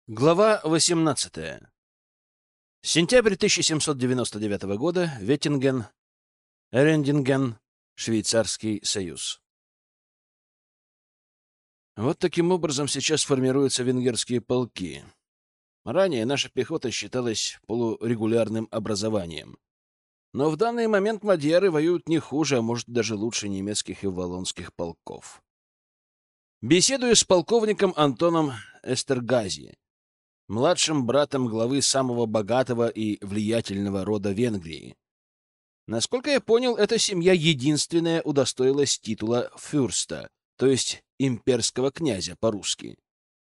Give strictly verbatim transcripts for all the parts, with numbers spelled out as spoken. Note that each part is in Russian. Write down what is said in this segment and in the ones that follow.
Глава восемнадцатая. Сентябрь тысяча семьсот девяносто девятого года. Веттинген, Эрендинген, Швейцарский союз. Вот таким образом сейчас формируются венгерские полки. Ранее наша пехота считалась полурегулярным образованием. Но в данный момент мадьяры воюют не хуже, а может даже лучше немецких и валлонских полков. Беседую с полковником Антоном Эстергази, младшим братом главы самого богатого и влиятельного рода Венгрии. Насколько я понял, эта семья единственная удостоилась титула фюрста, то есть имперского князя по-русски.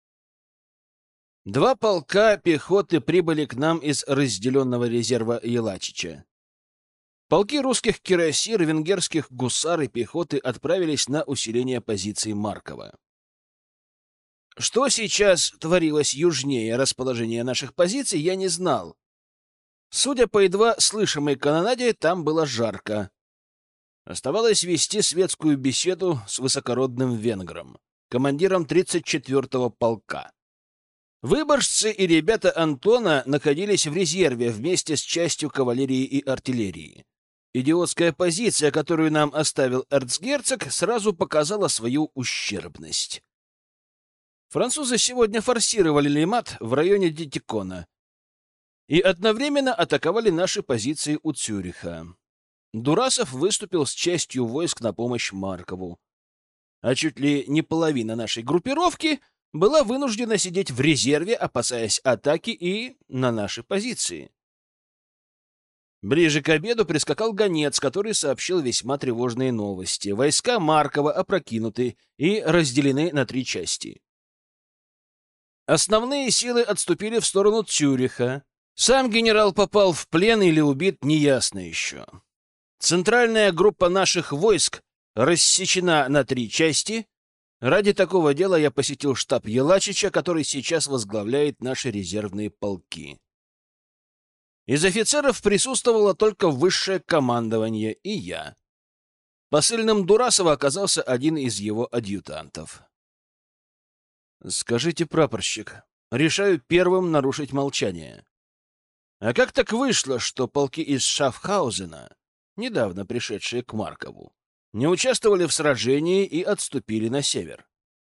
Два полка пехоты прибыли к нам из разделенного резерва Елачича. Полки русских кирасир, венгерских гусар и пехоты отправились на усиление позиций Маркова. Что сейчас творилось южнее расположения наших позиций, я не знал. Судя по едва слышимой канонаде, там было жарко. Оставалось вести светскую беседу с высокородным венгром, командиром тридцать четвёртого полка. Выборжцы и ребята Антона находились в резерве вместе с частью кавалерии и артиллерии. Идиотская позиция, которую нам оставил эрцгерцог, сразу показала свою ущербность. Французы сегодня форсировали Лимат в районе Дитикона и одновременно атаковали наши позиции у Цюриха. Дурасов выступил с частью войск на помощь Маркову, а чуть ли не половина нашей группировки была вынуждена сидеть в резерве, опасаясь атаки и на наши позиции. Ближе к обеду прискакал гонец, который сообщил весьма тревожные новости. Войска Маркова опрокинуты и разделены на три части. Основные силы отступили в сторону Цюриха. Сам генерал попал в плен или убит, неясно еще. Центральная группа наших войск рассечена на три части. Ради такого дела я посетил штаб Елачича, который сейчас возглавляет наши резервные полки. Из офицеров присутствовало только высшее командование и я. Посыльным Дурасова оказался один из его адъютантов. «Скажите, прапорщик, решаю первым нарушить молчание. А как так вышло, что полки из Шафхаузена, недавно пришедшие к Маркову, не участвовали в сражении и отступили на север?»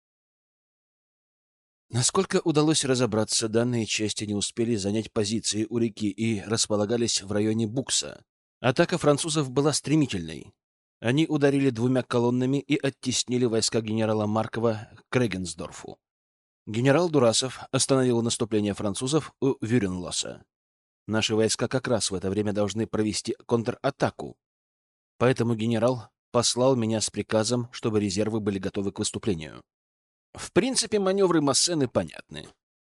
Насколько удалось разобраться, данные части не успели занять позиции у реки и располагались в районе Букса. Атака французов была стремительной. Они ударили двумя колоннами и оттеснили войска генерала Маркова к Регенсдорфу. Генерал Дурасов остановил наступление французов у Вюренлоса. Наши войска как раз в это время должны провести контратаку. Поэтому генерал послал меня с приказом, чтобы резервы были готовы к выступлению. В принципе, маневры Массены понятны.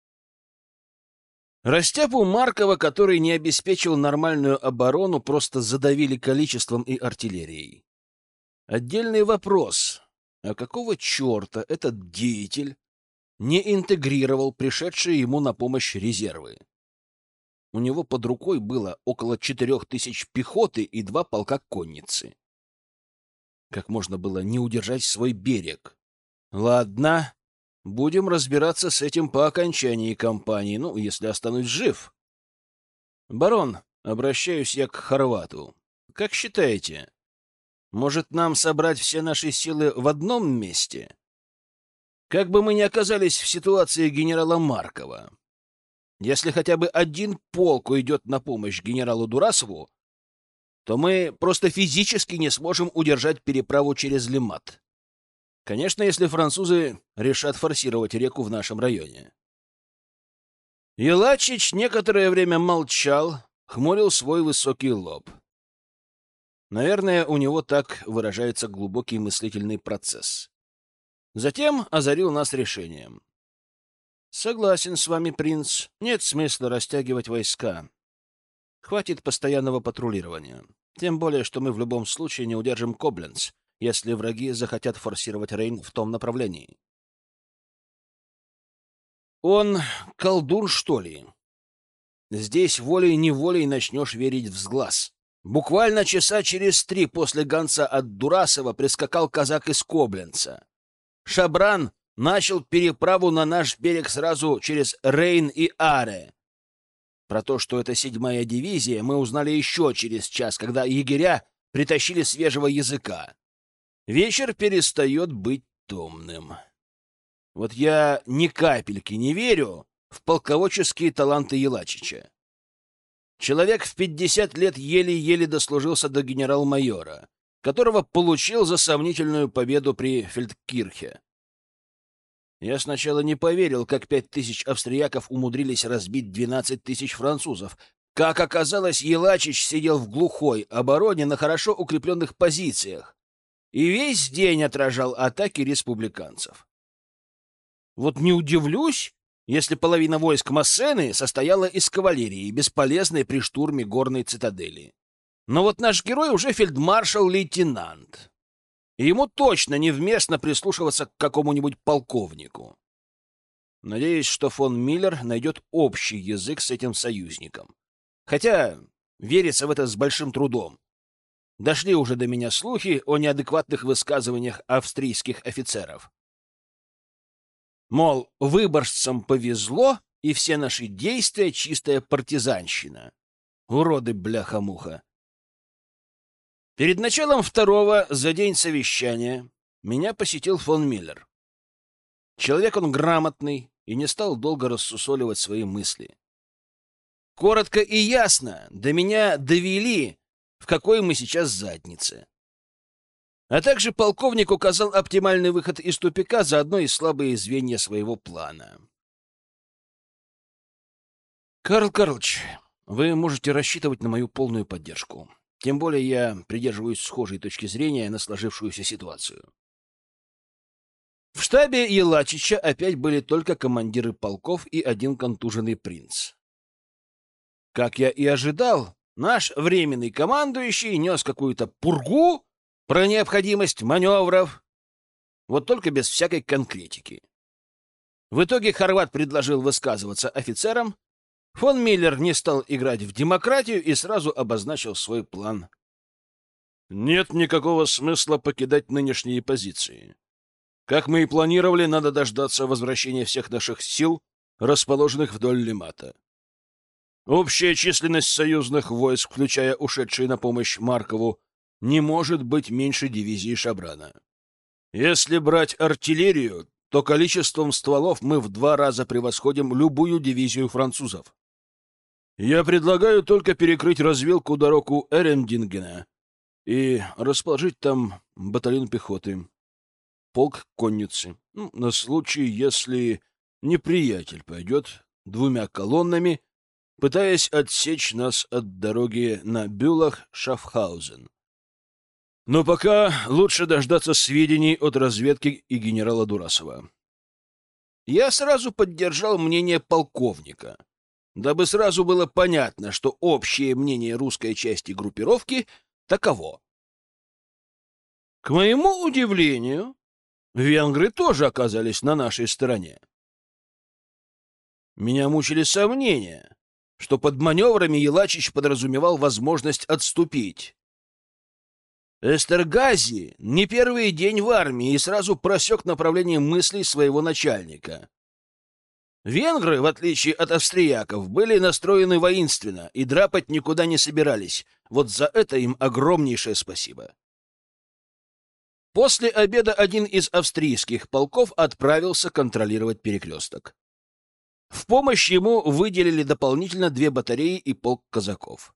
Растяпу Маркова, который не обеспечил нормальную оборону, просто задавили количеством и артиллерией. Отдельный вопрос: а какого черта этот деятель не интегрировал пришедшие ему на помощь резервы? У него под рукой было около четырех тысяч пехоты и два полка конницы. Как можно было не удержать свой берег? Ладно, будем разбираться с этим по окончании кампании, ну, если останусь жив. Барон, обращаюсь я к Хорвату. Как считаете, может нам собрать все наши силы в одном месте? Как бы мы ни оказались в ситуации генерала Маркова, если хотя бы один полк уйдет на помощь генералу Дурасову, то мы просто физически не сможем удержать переправу через Лимат. Конечно, если французы решат форсировать реку в нашем районе. Елачич некоторое время молчал, хмурил свой высокий лоб. Наверное, у него так выражается глубокий мыслительный процесс. Затем озарил нас решением. «Согласен с вами, принц. Нет смысла растягивать войска. Хватит постоянного патрулирования. Тем более, что мы в любом случае не удержим Кобленц, если враги захотят форсировать Рейн в том направлении». Он колдун, что ли? Здесь волей-неволей начнешь верить в сглаз. Буквально часа через три после гонца от Дурасова прискакал казак из Кобленца. Шабран начал переправу на наш берег сразу через Рейн и Аре. Про то, что это седьмая дивизия, мы узнали еще через час, когда егеря притащили свежего языка. Вечер перестает быть томным. Вот я ни капельки не верю в полководческие таланты Елачича. Человек в пятьдесят лет еле-еле дослужился до генерал-майора, которого получил за сомнительную победу при Фельдкирхе. Я сначала не поверил, как пять тысяч австрияков умудрились разбить двенадцать тысяч французов. Как оказалось, Елачич сидел в глухой обороне на хорошо укрепленных позициях и весь день отражал атаки республиканцев. Вот не удивлюсь, если половина войск Массены состояла из кавалерии, бесполезной при штурме горной цитадели. Но вот наш герой уже фельдмаршал-лейтенант. И ему точно невместно прислушиваться к какому-нибудь полковнику. Надеюсь, что фон Миллер найдет общий язык с этим союзником. Хотя верится в это с большим трудом. Дошли уже до меня слухи о неадекватных высказываниях австрийских офицеров. Мол, выборжцам повезло, и все наши действия — чистая партизанщина. Уроды, бляха-муха. Перед началом второго за день совещания меня посетил фон Миллер. Человек он грамотный и не стал долго рассусоливать свои мысли. Коротко и ясно до меня довели, в какой мы сейчас заднице. А также полковник указал оптимальный выход из тупика, заодно и слабые звенья своего плана. «Карл Карлович, вы можете рассчитывать на мою полную поддержку. Тем более я придерживаюсь схожей точки зрения на сложившуюся ситуацию». В штабе Елачича опять были только командиры полков и один контуженный принц. Как я и ожидал, наш временный командующий нес какую-то пургу про необходимость маневров, вот только без всякой конкретики. В итоге хорват предложил высказываться офицерам, фон Миллер не стал играть в демократию и сразу обозначил свой план. «Нет никакого смысла покидать нынешние позиции. Как мы и планировали, надо дождаться возвращения всех наших сил, расположенных вдоль Лимата. Общая численность союзных войск, включая ушедшие на помощь Маркову, не может быть меньше дивизии Шабрана. Если брать артиллерию, то количеством стволов мы в два раза превосходим любую дивизию французов. Я предлагаю только перекрыть развилку дорог у Эрендингена и расположить там батальон пехоты, полк конницы, ну, на случай, если неприятель пойдет двумя колоннами, пытаясь отсечь нас от дороги на Бюлах-Шафхаузен. Но пока лучше дождаться сведений от разведки и генерала Дурасова». Я сразу поддержал мнение полковника, дабы сразу было понятно, что общее мнение русской части группировки таково. К моему удивлению, венгры тоже оказались на нашей стороне. Меня мучили сомнения, что под маневрами Елачич подразумевал возможность отступить. Эстергази не первый день в армии и сразу просек направление мыслей своего начальника. Венгры, в отличие от австрияков, были настроены воинственно и драпать никуда не собирались. Вот за это им огромнейшее спасибо. После обеда один из австрийских полков отправился контролировать перекресток. В помощь ему выделили дополнительно две батареи и полк казаков.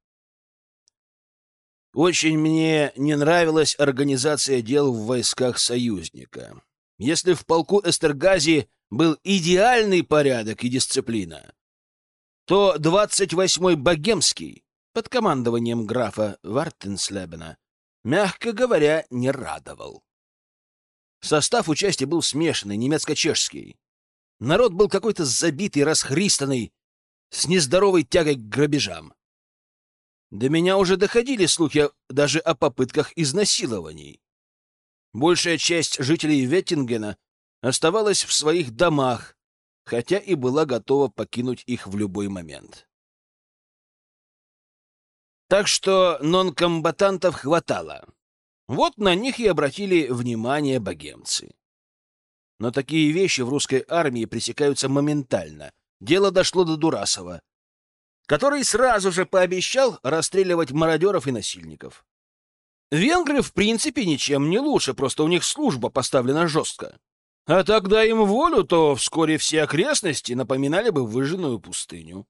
Очень мне не нравилась организация дел в войсках союзника. Если в полку Эстергази был идеальный порядок и дисциплина, то двадцать восьмой Богемский под командованием графа Вартенслебена, мягко говоря, не радовал. Состав участия был смешанный, немецко-чешский. Народ был какой-то забитый, расхристанный, с нездоровой тягой к грабежам. До меня уже доходили слухи даже о попытках изнасилований. Большая часть жителей Веттингена оставалась в своих домах, хотя и была готова покинуть их в любой момент. Так что нонкомбатантов хватало. Вот на них и обратили внимание богемцы. Но такие вещи в русской армии пресекаются моментально. Дело дошло до Дурасова, который сразу же пообещал расстреливать мародеров и насильников. Венгры, в принципе, ничем не лучше, просто у них служба поставлена жестко. А тогда им волю, то вскоре все окрестности напоминали бы выжженную пустыню.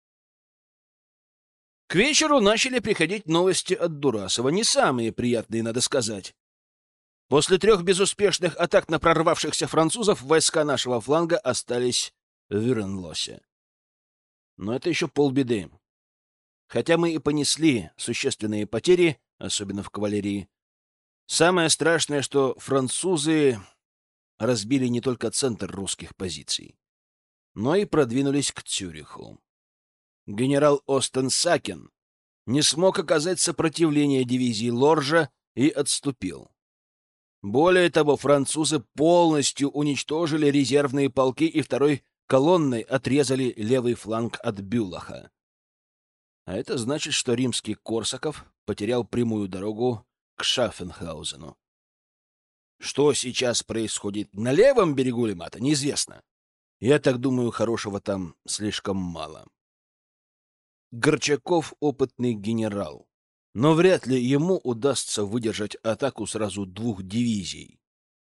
К вечеру начали приходить новости от Дурасова, не самые приятные, надо сказать. После трех безуспешных атак на прорвавшихся французов войска нашего фланга остались в Вюренлосе. Но это еще полбеды. Хотя мы и понесли существенные потери, особенно в кавалерии, самое страшное, что французы разбили не только центр русских позиций, но и продвинулись к Цюриху. Генерал Остен-Сакен не смог оказать сопротивление дивизии Лоржа и отступил. Более того, французы полностью уничтожили резервные полки и второй колонной отрезали левый фланг от Бюллаха. А это значит, что римский Корсаков потерял прямую дорогу к Шаффенхаузену. Что сейчас происходит на левом берегу Лимата, неизвестно. Я так думаю, хорошего там слишком мало. Горчаков — опытный генерал, но вряд ли ему удастся выдержать атаку сразу двух дивизий.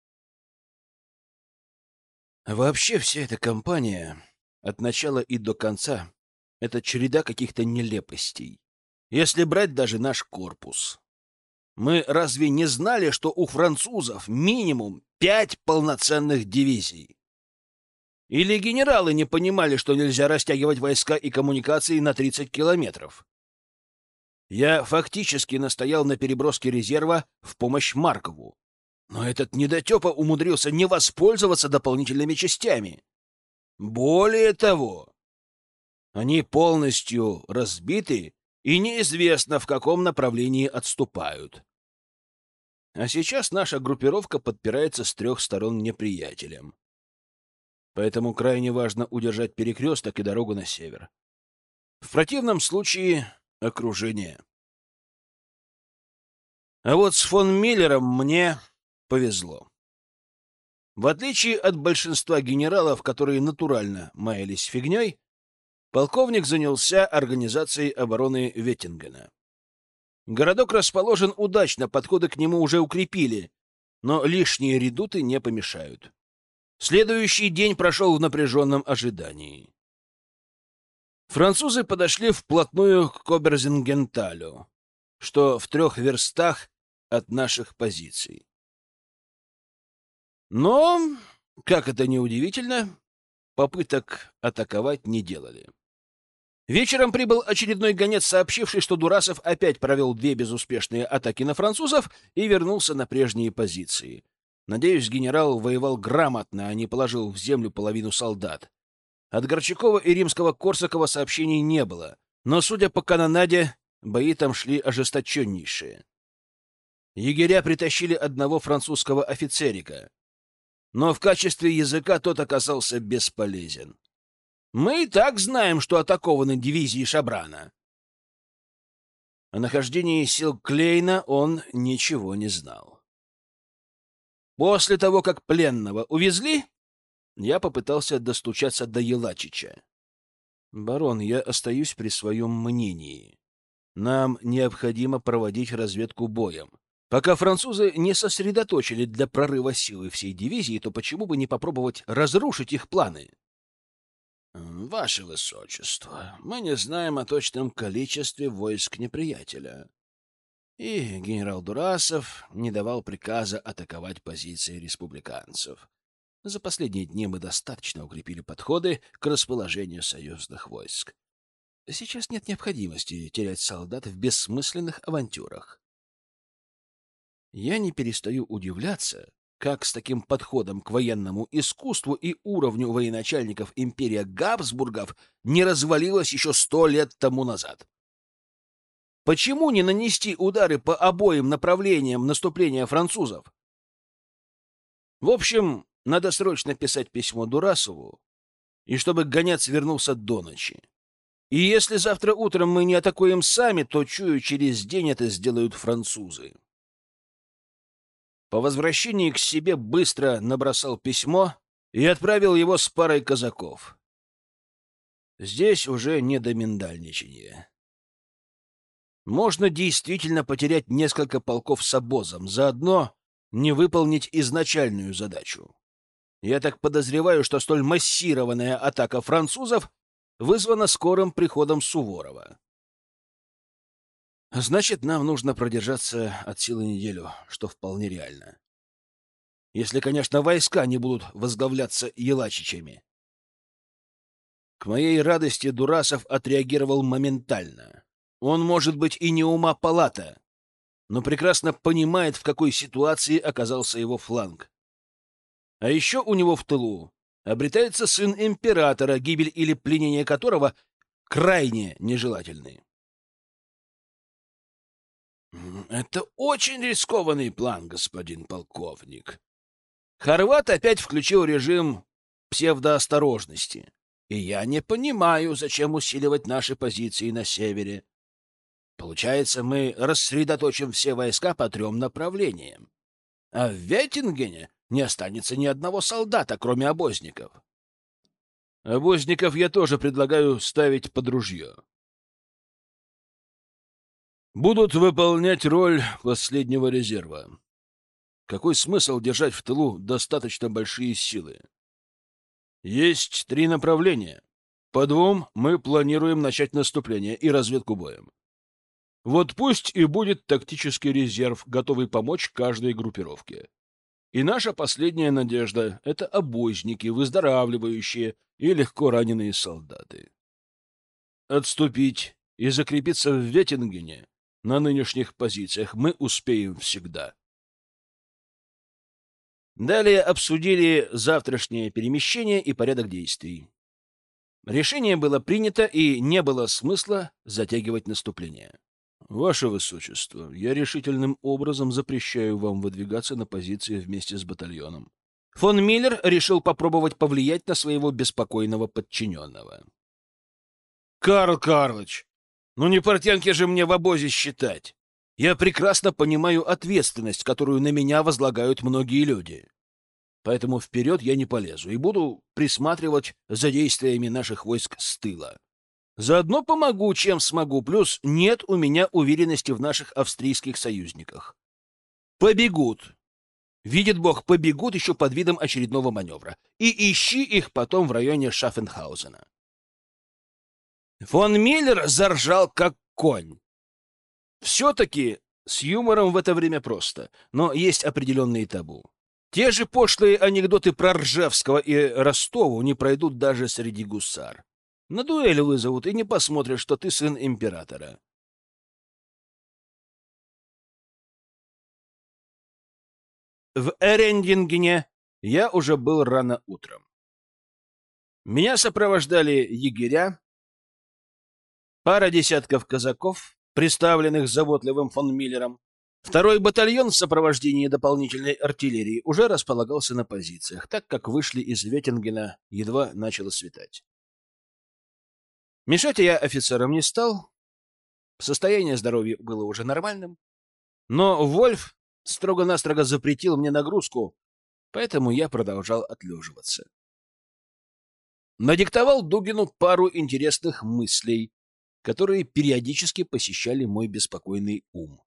Вообще вся эта кампания от начала и до конца — это череда каких-то нелепостей. Если брать даже наш корпус. Мы разве не знали, что у французов минимум пять полноценных дивизий? Или генералы не понимали, что нельзя растягивать войска и коммуникации на тридцать километров? Я фактически настоял на переброске резерва в помощь Маркову. Но этот недотепа умудрился не воспользоваться дополнительными частями. Более того, они полностью разбиты, и неизвестно, в каком направлении отступают. А сейчас наша группировка подпирается с трех сторон неприятелем. Поэтому крайне важно удержать перекресток и дорогу на север. В противном случае — окружение. А вот с фон Миллером мне повезло. В отличие от большинства генералов, которые натурально маялись фигней, полковник занялся организацией обороны Веттингена. Городок расположен удачно, подходы к нему уже укрепили, но лишние редуты не помешают. Следующий день прошел в напряженном ожидании. Французы подошли вплотную к Коберзингенталю, что в трех верстах от наших позиций. Но, как это ни удивительно, попыток атаковать не делали. Вечером прибыл очередной гонец, сообщивший, что Дурасов опять провел две безуспешные атаки на французов и вернулся на прежние позиции. Надеюсь, генерал воевал грамотно, а не положил в землю половину солдат. От Горчакова и римского Корсакова сообщений не было, но, судя по канонаде, бои там шли ожесточеннейшие. Егеря притащили одного французского офицерика, но в качестве языка тот оказался бесполезен. Мы и так знаем, что атакованы дивизии Шабрана. О нахождении сил Клейна он ничего не знал. После того, как пленного увезли, я попытался достучаться до Елачича. «Барон, я остаюсь при своем мнении. Нам необходимо проводить разведку боем. Пока французы не сосредоточили для прорыва силы всей дивизии, то почему бы не попробовать разрушить их планы?» «Ваше Высочество, мы не знаем о точном количестве войск неприятеля. И генерал Дурасов не давал приказа атаковать позиции республиканцев. За последние дни мы достаточно укрепили подходы к расположению союзных войск. Сейчас нет необходимости терять солдат в бессмысленных авантюрах». Я не перестаю удивляться, как с таким подходом к военному искусству и уровню военачальников империя Габсбургов не развалилась еще сто лет тому назад. Почему не нанести удары по обоим направлениям наступления французов? В общем, надо срочно писать письмо Дурасову, и чтобы гонец вернулся до ночи. И если завтра утром мы не атакуем сами, то, чую, через день это сделают французы. По возвращении к себе быстро набросал письмо и отправил его с парой казаков. Здесь уже не до миндальничания. Можно действительно потерять несколько полков с обозом, заодно не выполнить изначальную задачу. Я так подозреваю, что столь массированная атака французов вызвана скорым приходом Суворова. Значит, нам нужно продержаться от силы неделю, что вполне реально. Если, конечно, войска не будут возглавляться елачичами. К моей радости Дурасов отреагировал моментально. Он, может быть, и не ума палата, но прекрасно понимает, в какой ситуации оказался его фланг. А еще у него в тылу обретается сын императора, гибель или пленение которого крайне нежелательны. Это очень рискованный план, господин полковник. Хорват опять включил режим псевдоосторожности. И я не понимаю, зачем усиливать наши позиции на севере. Получается, мы рассредоточим все войска по трем направлениям. А в Веттингене не останется ни одного солдата, кроме обозников. Обозников я тоже предлагаю ставить под ружье. Будут выполнять роль последнего резерва. Какой смысл держать в тылу достаточно большие силы? Есть три направления. По двум мы планируем начать наступление и разведку боем. Вот пусть и будет тактический резерв, готовый помочь каждой группировке. И наша последняя надежда — это обозники, выздоравливающие и легко раненые солдаты. Отступить и закрепиться в Веттингене на нынешних позициях мы успеем всегда. Далее обсудили завтрашнее перемещение и порядок действий. Решение было принято, и не было смысла затягивать наступление. Ваше Высочество, я решительным образом запрещаю вам выдвигаться на позиции вместе с батальоном. Фон Миллер решил попробовать повлиять на своего беспокойного подчиненного. Карл Карлович, ну не портянки же мне в обозе считать. Я прекрасно понимаю ответственность, которую на меня возлагают многие люди. Поэтому вперед я не полезу и буду присматривать за действиями наших войск с тыла. Заодно помогу, чем смогу, плюс нет у меня уверенности в наших австрийских союзниках. Побегут. Видит Бог, побегут еще под видом очередного маневра. И ищи их потом в районе Шаффенхаузена. Фон Миллер заржал, как конь. Все-таки с юмором в это время просто, но есть определенные табу. Те же пошлые анекдоты про Ржевского и Ростову не пройдут даже среди гусар. На дуэль вызовут и не посмотрят, что ты сын императора. В Эрендингене я уже был рано утром. Меня сопровождали егеря, пара десятков казаков, представленных заботливым фон Миллером. Второй батальон в сопровождении дополнительной артиллерии уже располагался на позициях, так как вышли из Веттингена, едва начало светать. Мешать я офицерам не стал, состояние здоровья было уже нормальным, но Вольф строго-настрого запретил мне нагрузку, поэтому я продолжал отлеживаться. Надиктовал Дугину пару интересных мыслей, которые периодически посещали мой беспокойный ум.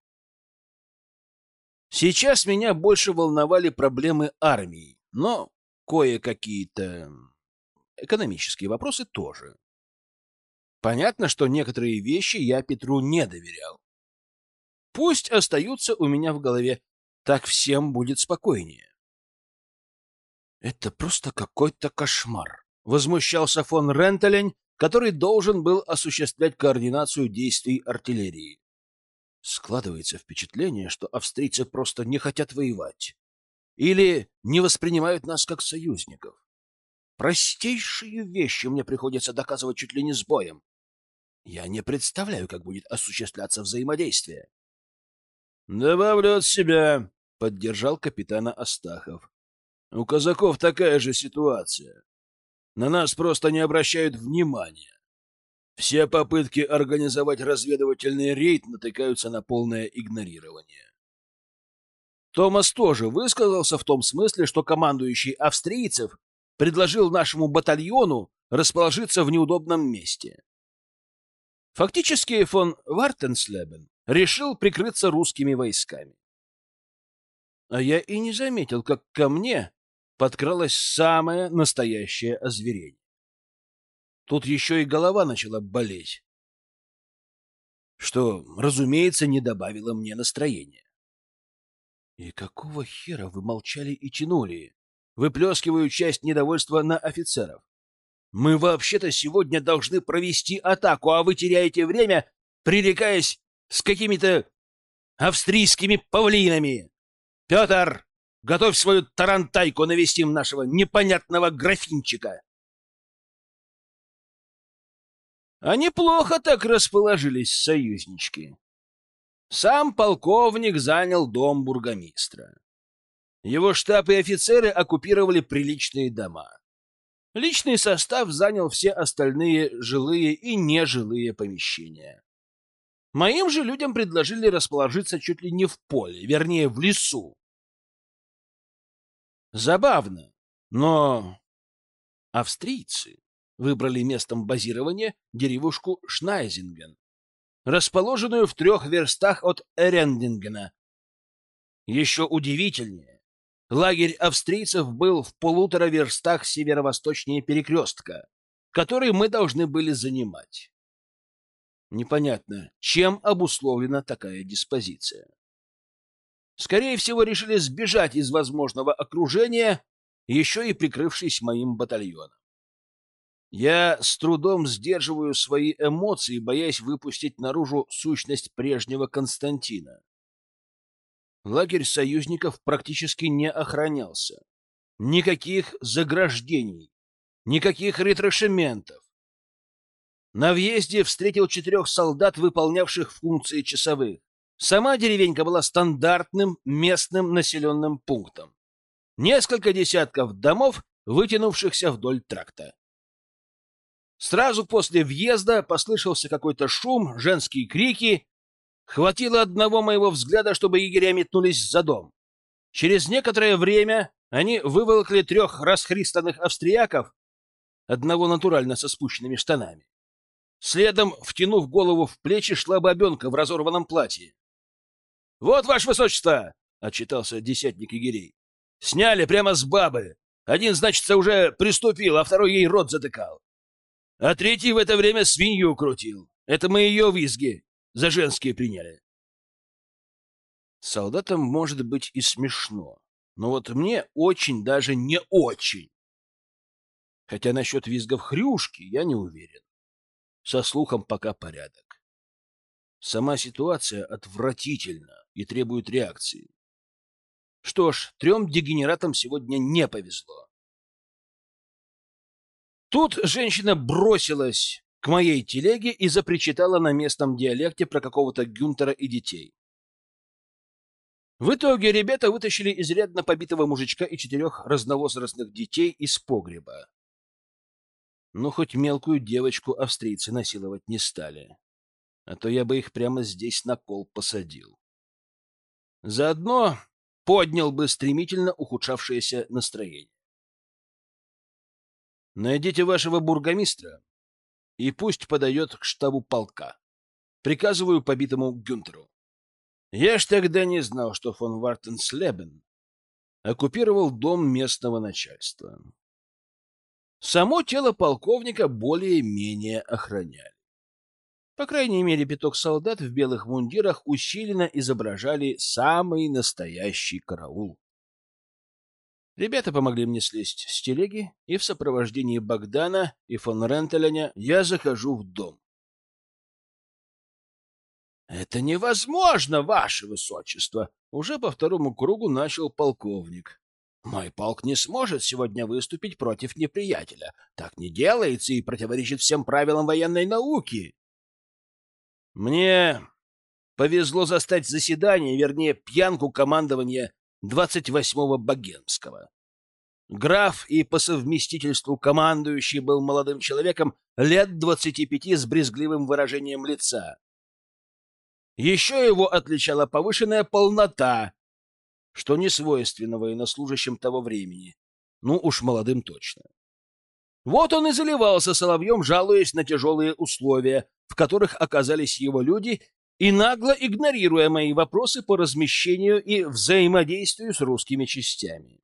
Сейчас меня больше волновали проблемы армии, но кое-какие-то экономические вопросы тоже. Понятно, что некоторые вещи я Петру не доверял. Пусть остаются у меня в голове, так всем будет спокойнее. Это просто какой-то кошмар, возмущался фон Рентелень, который должен был осуществлять координацию действий артиллерии. Складывается впечатление, что австрийцы просто не хотят воевать или не воспринимают нас как союзников. Простейшие вещи мне приходится доказывать чуть ли не с боем. Я не представляю, как будет осуществляться взаимодействие. Добавлю от себя, поддержал капитана Астахов. У казаков такая же ситуация. На нас просто не обращают внимания. Все попытки организовать разведывательный рейд натыкаются на полное игнорирование. Томас тоже высказался в том смысле, что командующий австрийцев предложил нашему батальону расположиться в неудобном месте. Фактически фон Вартенслебен решил прикрыться русскими войсками. А я и не заметил, как ко мне подкралось самое настоящее озверение. Тут еще и голова начала болеть, что, разумеется, не добавило мне настроения. И какого хера вы молчали и тянули, выплескивая часть недовольства на офицеров? Мы вообще-то сегодня должны провести атаку, а вы теряете время, пререкаясь с какими-то австрийскими павлинами. Петр, готовь свою тарантайку, навестим нашего непонятного графинчика. А неплохо так расположились союзнички. Сам полковник занял дом бургомистра. Его штаб и офицеры оккупировали приличные дома. Личный состав занял все остальные жилые и нежилые помещения. Моим же людям предложили расположиться чуть ли не в поле, вернее, в лесу. Забавно, но австрийцы выбрали местом базирования деревушку Шнайзинген, расположенную в трех верстах от Эрендингена. Еще удивительнее, лагерь австрийцев был в полутора верстах северо-восточнее перекрестка, который мы должны были занимать. Непонятно, чем обусловлена такая диспозиция. Скорее всего, решили сбежать из возможного окружения, еще и прикрывшись моим батальоном. Я с трудом сдерживаю свои эмоции, боясь выпустить наружу сущность прежнего Константина. Лагерь союзников практически не охранялся. Никаких заграждений, никаких ретраншементов. На въезде встретил четырех солдат, выполнявших функции часовых. Сама деревенька была стандартным местным населенным пунктом. Несколько десятков домов, вытянувшихся вдоль тракта. Сразу после въезда послышался какой-то шум, женские крики. Хватило одного моего взгляда, чтобы егеря метнулись за дом. Через некоторое время они выволокли трех расхристанных австрияков, одного натурально со спущенными штанами. Следом, втянув голову в плечи, шла бабенка в разорванном платье. — Вот, ваше высочество! — отчитался десятник егерей. — Сняли прямо с бабы. Один, значится, уже приступил, а второй ей рот затыкал. А третий в это время свинью крутил. Это мы ее визги за женские приняли. Солдатам может быть и смешно, но вот мне очень даже не очень. Хотя насчет визгов хрюшки я не уверен. Со слухом пока порядок. Сама ситуация отвратительна и требует реакции. Что ж, трем дегенератам сегодня не повезло. Тут женщина бросилась к моей телеге и запричитала на местном диалекте про какого-то Гюнтера и детей. В итоге ребята вытащили изрядно побитого мужичка и четырех разновозрастных детей из погреба. Ну, хоть мелкую девочку австрийцы насиловать не стали, а то я бы их прямо здесь на кол посадил. Заодно поднял бы стремительно ухудшавшееся настроение. Найдите вашего бургомистра и пусть подает к штабу полка. Приказываю побитому Гюнтеру. Я ж тогда не знал, что фон Вартенслебен оккупировал дом местного начальства. Само тело полковника более-менее охраняли. По крайней мере, пяток солдат в белых мундирах усиленно изображали самый настоящий караул. Ребята помогли мне слезть с телеги, и в сопровождении Богдана и фон Рентеленя я захожу в дом. — Это невозможно, ваше высочество! — уже по второму кругу начал полковник. Мой полк не сможет сегодня выступить против неприятеля. Так не делается и противоречит всем правилам военной науки. Мне повезло застать заседание, вернее, пьянку командования двадцать восьмого Богемского. Граф и по совместительству командующий был молодым человеком лет двадцати пяти с брезгливым выражением лица. Еще его отличала повышенная полнота, что не свойственно военнослужащим того времени. Ну уж молодым точно. Вот он и заливался соловьем, жалуясь на тяжелые условия, в которых оказались его люди, и нагло игнорируя мои вопросы по размещению и взаимодействию с русскими частями.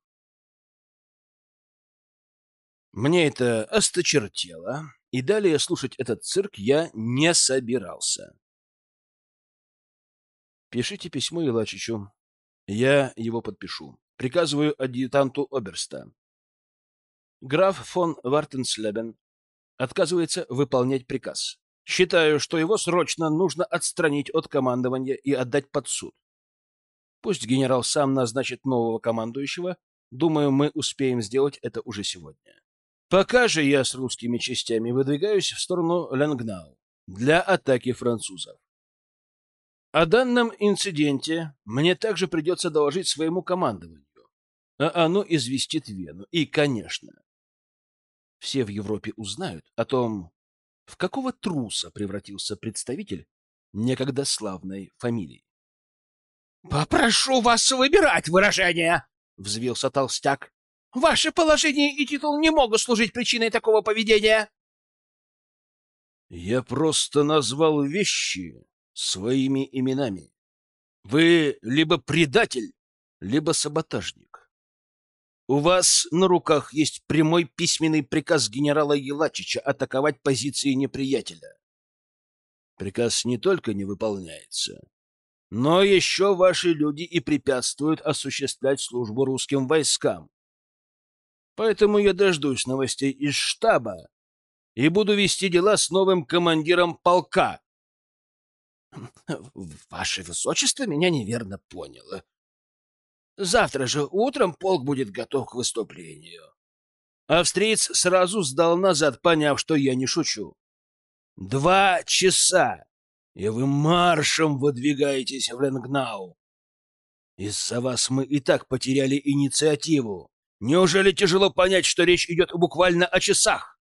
Мне это осточертело, и далее слушать этот цирк я не собирался. Пишите письмо Елачичу. Я его подпишу. Приказываю адъютанту оберста. Граф фон Вартенслебен отказывается выполнять приказ. Считаю, что его срочно нужно отстранить от командования и отдать под суд. Пусть генерал сам назначит нового командующего. Думаю, мы успеем сделать это уже сегодня. Пока же я с русскими частями выдвигаюсь в сторону Ленгнау для атаки французов. О данном инциденте мне также придется доложить своему командованию, а оно известит Вену. И, конечно, все в Европе узнают о том, в какого труса превратился представитель некогда славной фамилии. — Попрошу вас выбирать выражение! — взвился толстяк. — Ваше положение и титул не могут служить причиной такого поведения. — Я просто назвал вещи своими именами. Вы либо предатель, либо саботажник. У вас на руках есть прямой письменный приказ генерала Елачича атаковать позиции неприятеля. Приказ не только не выполняется, но еще ваши люди и препятствуют осуществлять службу русским войскам. Поэтому я дождусь новостей из штаба и буду вести дела с новым командиром полка. Ваше Высочество меня неверно поняло. Завтра же утром полк будет готов к выступлению. Австриец сразу сдал назад, поняв, что я не шучу. Два часа, и вы маршем выдвигаетесь в Ленгнау. Из-за вас мы и так потеряли инициативу. Неужели тяжело понять, что речь идет буквально о часах?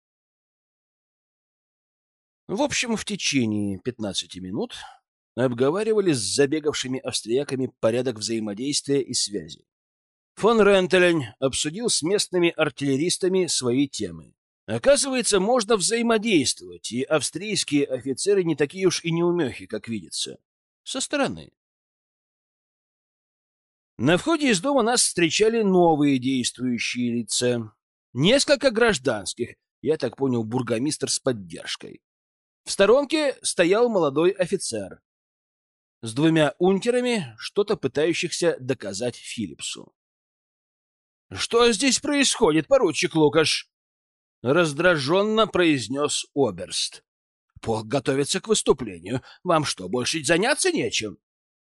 В общем, в течение пятнадцати минут обговаривали с забегавшими австрияками порядок взаимодействия и связи. Фон Рентелень обсудил с местными артиллеристами свои темы. Оказывается, можно взаимодействовать, и австрийские офицеры не такие уж и неумехи, как видится. Со стороны. На входе из дома нас встречали новые действующие лица. Несколько гражданских, я так понял, бургомистр с поддержкой. В сторонке стоял молодой офицер с двумя унтерами, что-то пытающихся доказать Филлипсу. — Что здесь происходит, поручик Лукаш? — раздраженно произнес оберст. — Полк готовится к выступлению. Вам что, больше заняться нечем?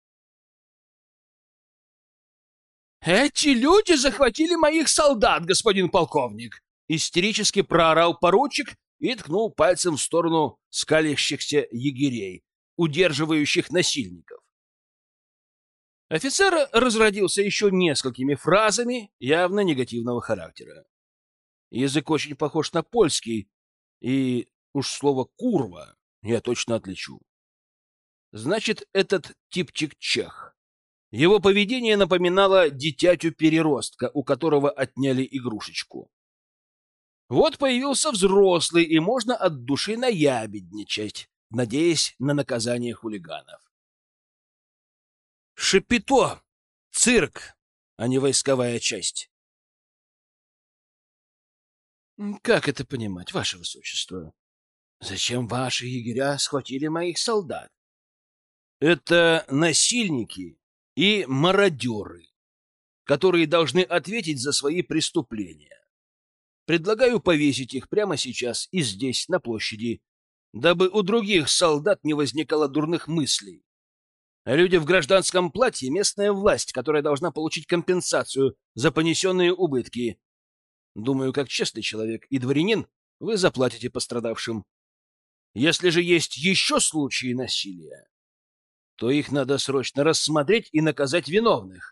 — Эти люди захватили моих солдат, господин полковник! — истерически проорал поручик и ткнул пальцем в сторону скалящихся егерей, удерживающих насильников. Офицер разродился еще несколькими фразами явно негативного характера. Язык очень похож на польский, и уж слово «курва» я точно отличу. Значит, этот типчик чех. Его поведение напоминало дитятю-переростка, у которого отняли игрушечку. Вот появился взрослый, и можно от души наябедничать, надеясь на наказание хулиганов. Шапито! Цирк, а не войсковая часть. Как это понимать, ваше высочество? Зачем ваши егеря схватили моих солдат? Это насильники и мародеры, которые должны ответить за свои преступления. Предлагаю повесить их прямо сейчас и здесь, на площади, дабы у других солдат не возникало дурных мыслей. А люди в гражданском платье — местная власть, которая должна получить компенсацию за понесенные убытки. Думаю, как честный человек и дворянин, вы заплатите пострадавшим. Если же есть еще случаи насилия, то их надо срочно рассмотреть и наказать виновных.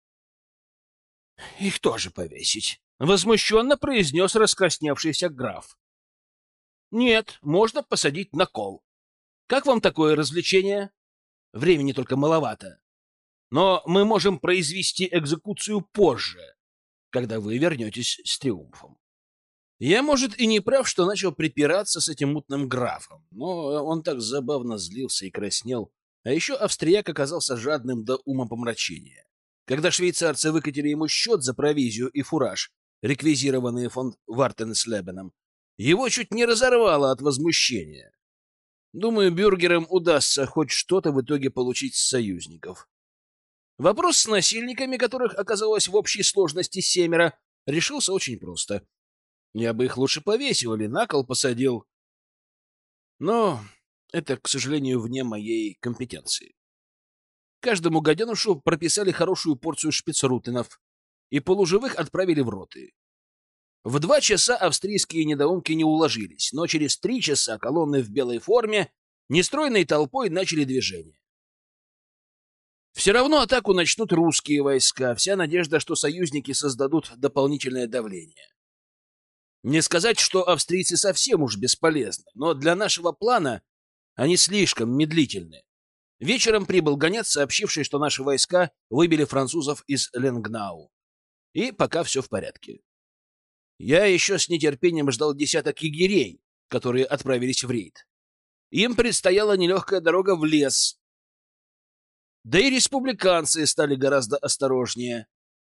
— Их тоже повесить, — возмущенно произнес раскрасневшийся граф. — Нет, можно посадить на кол. Как вам такое развлечение? Времени только маловато. Но мы можем произвести экзекуцию позже. когда вы вернетесь с триумфом. Я, может, и не прав, что начал припираться с этим мутным графом, но он так забавно злился и краснел, а еще австрияк оказался жадным до умопомрачения. Когда швейцарцы выкатили ему счет за провизию и фураж, реквизированные фон Вартенслебеном, его чуть не разорвало от возмущения. Думаю, бюргерам удастся хоть что-то в итоге получить с союзников. Вопрос с насильниками, которых оказалось в общей сложности семеро, решился очень просто. Я бы их лучше повесил или на кол посадил. Но это, к сожалению, вне моей компетенции. Каждому гаденушу прописали хорошую порцию шпицрутенов и полуживых отправили в роты. В два часа австрийские недоумки не уложились, но через три часа колонны в белой форме нестройной толпой начали движение. Все равно атаку начнут русские войска, вся надежда, что союзники создадут дополнительное давление. Не сказать, что австрийцы совсем уж бесполезны, но для нашего плана они слишком медлительны. Вечером прибыл гонец, сообщивший, что наши войска выбили французов из Ленгнау. И пока все в порядке. Я еще с нетерпением ждал десяток егерей, которые отправились в рейд. Им предстояла нелегкая дорога в лес. Да и республиканцы стали гораздо осторожнее.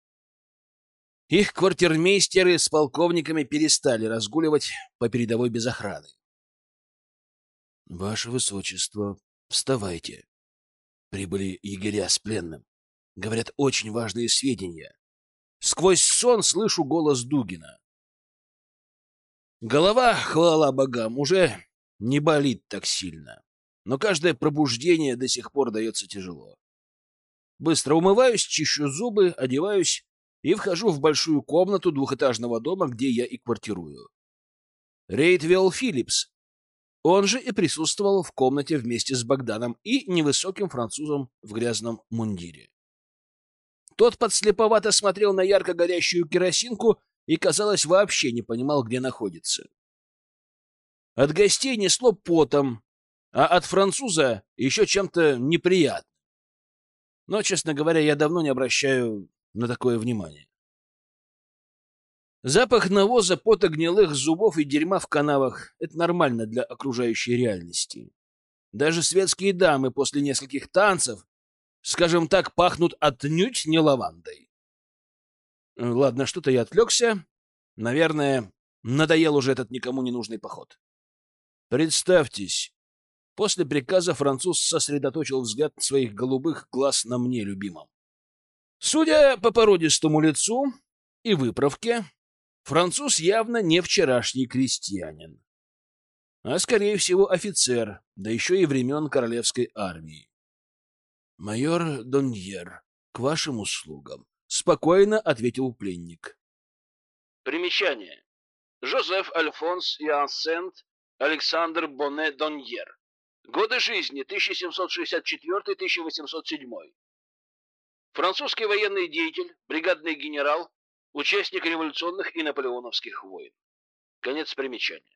Их квартирмейстеры с полковниками перестали разгуливать по передовой без охраны. — Ваше Высочество, вставайте. Прибыли егеря с пленным. Говорят, очень важные сведения. Сквозь сон слышу голос Дугина. Голова, хвала богам, уже не болит так сильно. Но каждое пробуждение до сих пор дается тяжело. Быстро умываюсь, чищу зубы, одеваюсь и вхожу в большую комнату двухэтажного дома, где я и квартирую. Рейд вел Филлипс. Он же и присутствовал в комнате вместе с Богданом и невысоким французом в грязном мундире. Тот подслеповато смотрел на ярко горящую керосинку и, казалось, вообще не понимал, где находится. От гостей несло потом, а от француза еще чем-то неприятным. Но, честно говоря, я давно не обращаю на такое внимание. Запах навоза, пота, гнилых зубов и дерьма в канавах — это нормально для окружающей реальности. Даже светские дамы после нескольких танцев, скажем так, пахнут отнюдь не лавандой. Ладно, что-то я отвлекся. Наверное, надоел уже этот никому не нужный поход. Представьтесь. После приказа француз сосредоточил взгляд своих голубых глаз на мне, любимом. Судя по породистому лицу и выправке, француз явно не вчерашний крестьянин, а, скорее всего, офицер, да еще и времен королевской армии. «Майор Доньер, к вашим услугам», — спокойно ответил пленник. Примечание. Жозеф Альфонс Янсент Александр Боне Доньер. Годы жизни тысяча семьсот шестьдесят четвёртый — тысяча восемьсот седьмой. Французский военный деятель, бригадный генерал, участник революционных и наполеоновских войн. Конец примечания.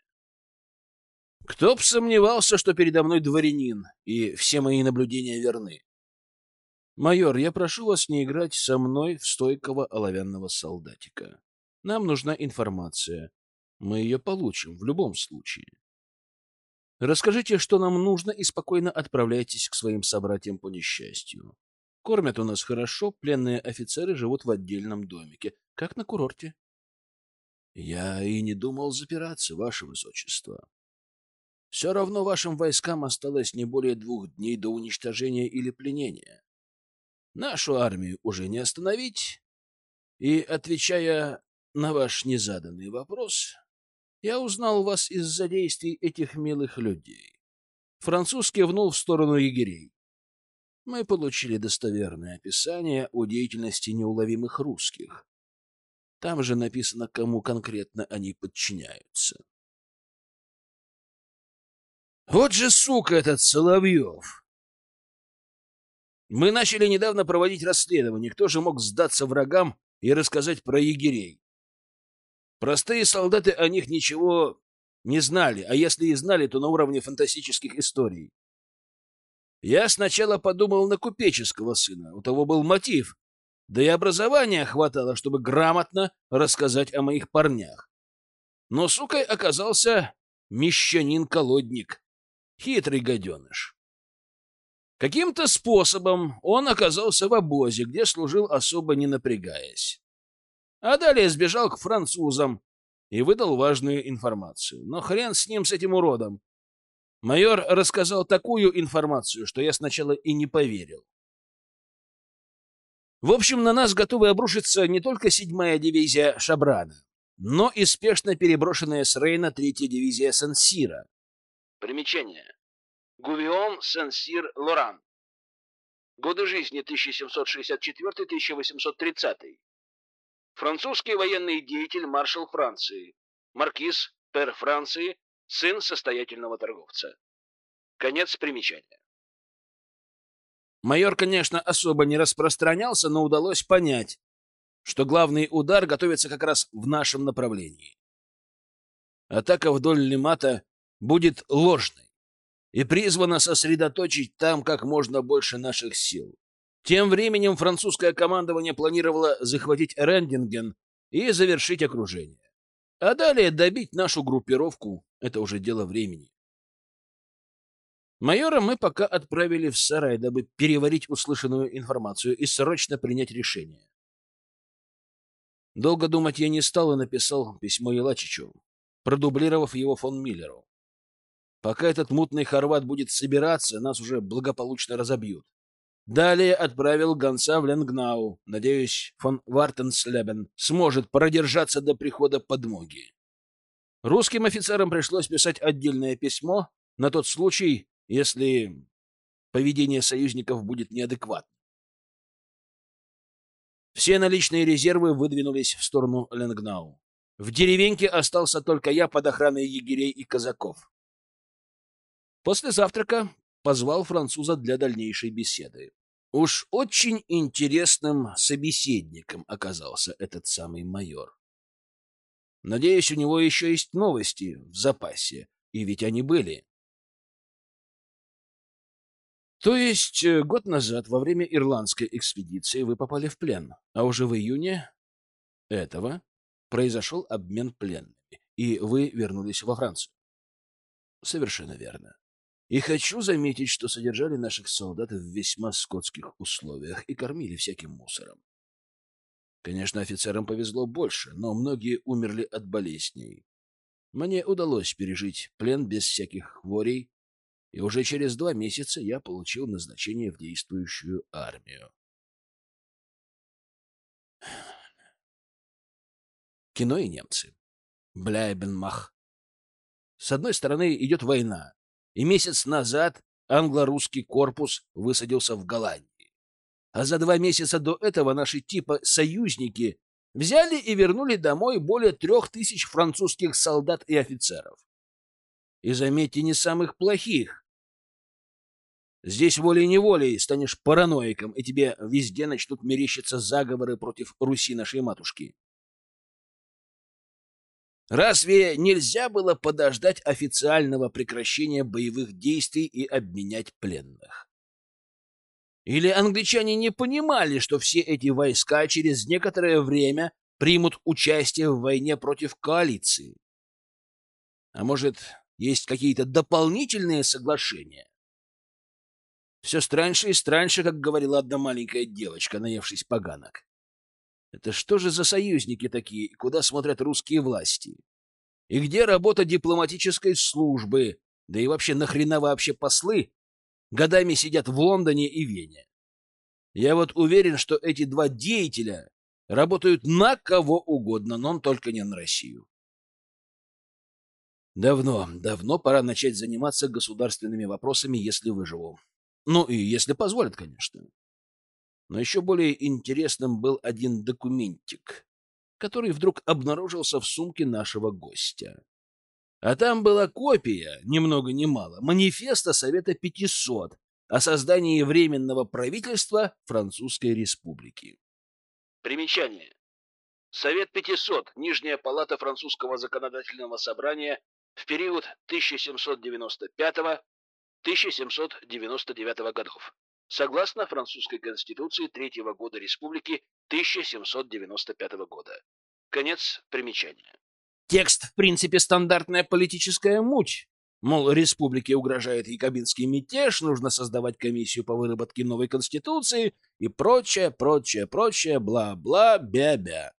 Кто б сомневался, что передо мной дворянин, и все мои наблюдения верны. Майор, я прошу вас не играть со мной в стойкого оловянного солдатика. Нам нужна информация. Мы ее получим в любом случае. Расскажите, что нам нужно, и спокойно отправляйтесь к своим собратьям по несчастью. Кормят у нас хорошо, пленные офицеры живут в отдельном домике, как на курорте. Я и не думал запираться, ваше высочество. Все равно вашим войскам осталось не более двух дней до уничтожения или пленения. Нашу армию уже не остановить. И, отвечая на ваш незаданный вопрос, я узнал вас из-за действий этих милых людей. Француз кивнул в сторону егерей. Мы получили достоверное описание о деятельности неуловимых русских. Там же написано, кому конкретно они подчиняются. Вот же сука этот Соловьев! Мы начали недавно проводить расследование. Кто же мог сдаться врагам и рассказать про егерей? Простые солдаты о них ничего не знали, а если и знали, то на уровне фантастических историй. Я сначала подумал на купеческого сына, у того был мотив, Да и образования хватало, чтобы грамотно рассказать о моих парнях. Но сукой оказался мещанин-колодник, хитрый гаденыш. Каким-то способом он оказался в обозе, где служил особо не напрягаясь. А далее сбежал к французам и выдал важную информацию. Но хрен с ним, с этим уродом. Майор рассказал такую информацию, что я сначала и не поверил. В общем, на нас готовы обрушиться не только седьмая дивизия Шабрана, но и спешно переброшенная с Рейна третья дивизия Сен-Сира. Примечание. Гувион Сен-Сир-Лоран. Годы жизни тысяча семьсот шестьдесят четвёртый — тысяча восемьсот тридцатый. Французский военный деятель, маршал Франции. Маркиз, пэр Франции, сын состоятельного торговца. Конец примечания. Майор, конечно, особо не распространялся, но удалось понять, что главный удар готовится как раз в нашем направлении. Атака вдоль Лимата будет ложной и призвана сосредоточить там как можно больше наших сил. Тем временем французское командование планировало захватить Рендинген и завершить окружение. А далее добить нашу группировку — это уже дело времени. Майора мы пока отправили в сарай, дабы переварить услышанную информацию и срочно принять решение. Долго думать я не стал и написал письмо Елачичу, продублировав его фон Миллеру. Пока этот мутный хорват будет собираться, нас уже благополучно разобьют. Далее отправил гонца в Ленгнау. Надеюсь, фон Вартенслебен сможет продержаться до прихода подмоги. Русским офицерам пришлось писать отдельное письмо на тот случай, если поведение союзников будет неадекватным. Все наличные резервы выдвинулись в сторону Ленгнау. В деревеньке остался только я под охраной егерей и казаков. После завтрака позвал француза для дальнейшей беседы. Уж очень интересным собеседником оказался этот самый майор. Надеюсь, у него еще есть новости в запасе, и ведь они были. То есть год назад, во время ирландской экспедиции, вы попали в плен, а уже в июне этого произошел обмен пленными, и вы вернулись во Францию. Совершенно верно. И хочу заметить, что содержали наших солдат в весьма скотских условиях и кормили всяким мусором. Конечно, офицерам повезло больше, но многие умерли от болезней. Мне удалось пережить плен без всяких хворей, и уже через два месяца я получил назначение в действующую армию. Кино и немцы. Бляйбенмах. С одной стороны идет война, и месяц назад англо-русский корпус высадился в Голландии. А за два месяца до этого наши типа союзники взяли и вернули домой более трех тысяч французских солдат и офицеров. И, заметьте, не самых плохих. Здесь волей-неволей станешь параноиком, и тебе везде начнут мерещиться заговоры против Руси нашей матушки. Разве нельзя было подождать официального прекращения боевых действий и обменять пленных? Или англичане не понимали, что все эти войска через некоторое время примут участие в войне против коалиции? А может, есть какие-то дополнительные соглашения? Все страньше и страньше, как говорила одна маленькая девочка, наевшись поганок. Это что же за союзники такие, и куда смотрят русские власти? И где работа дипломатической службы? Да и вообще, нахрена вообще послы годами сидят в Лондоне и Вене? Я вот уверен, что эти два деятеля работают на кого угодно, но только не на Россию. Давно, давно пора начать заниматься государственными вопросами, если выживу. Ну и если позволят, конечно. Но еще более интересным был один документик, который вдруг обнаружился в сумке нашего гостя. А там была копия, ни много ни мало, манифеста Совета пятисот о создании Временного правительства Французской Республики. Примечание. Совет пятисот, Нижняя палата Французского законодательного собрания в период тысяча семьсот девяносто пятого — тысяча семьсот девяносто девятого годов. согласно французской конституции третьего года республики тысяча семьсот девяносто пятого года. Конец примечания. Текст, в принципе, стандартная политическая муть. Мол, республике угрожает якобинский мятеж, нужно создавать комиссию по выработке новой конституции и прочее, прочее, прочее, бла-бла, бя-бя.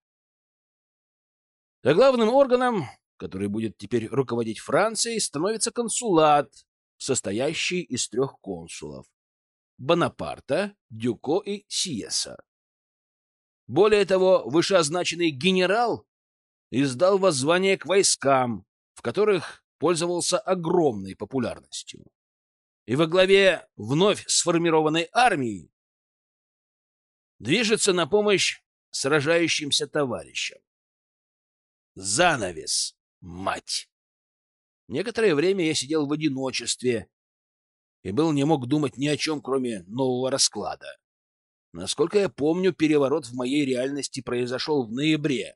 А главным органом, который будет теперь руководить Францией, становится консулат, состоящий из трех консулов — Бонапарта, Дюко и Сиеса. Более того, вышеозначенный генерал издал воззвание к войскам, в которых пользовался огромной популярностью. И во главе вновь сформированной армии движется на помощь сражающимся товарищам. Занавес, мать! Некоторое время я сидел в одиночестве и был не мог думать ни о чем, кроме нового расклада. Насколько я помню, переворот в моей реальности произошел в ноябре.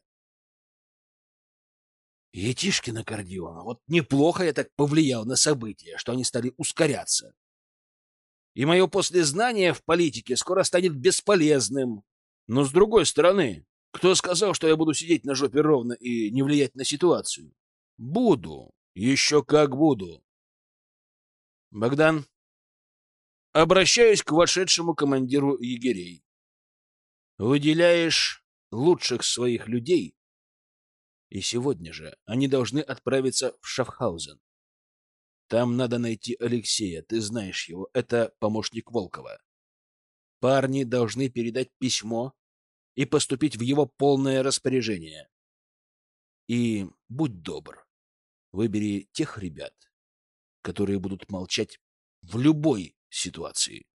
Етишкин аккордеон. Вот неплохо я так повлиял на события, что они стали ускоряться. И мое послезнание в политике скоро станет бесполезным. Но с другой стороны, кто сказал, что я буду сидеть на жопе ровно и не влиять на ситуацию? Буду. Еще как буду. Богдан, обращаюсь к вошедшему командиру егерей. Выделяешь лучших своих людей, и сегодня же они должны отправиться в Шафхаузен. Там надо найти Алексея, ты знаешь его, это помощник Волкова. Парни должны передать письмо и поступить в его полное распоряжение. И будь добр, выбери тех ребят, которые будут молчать в любой ситуации.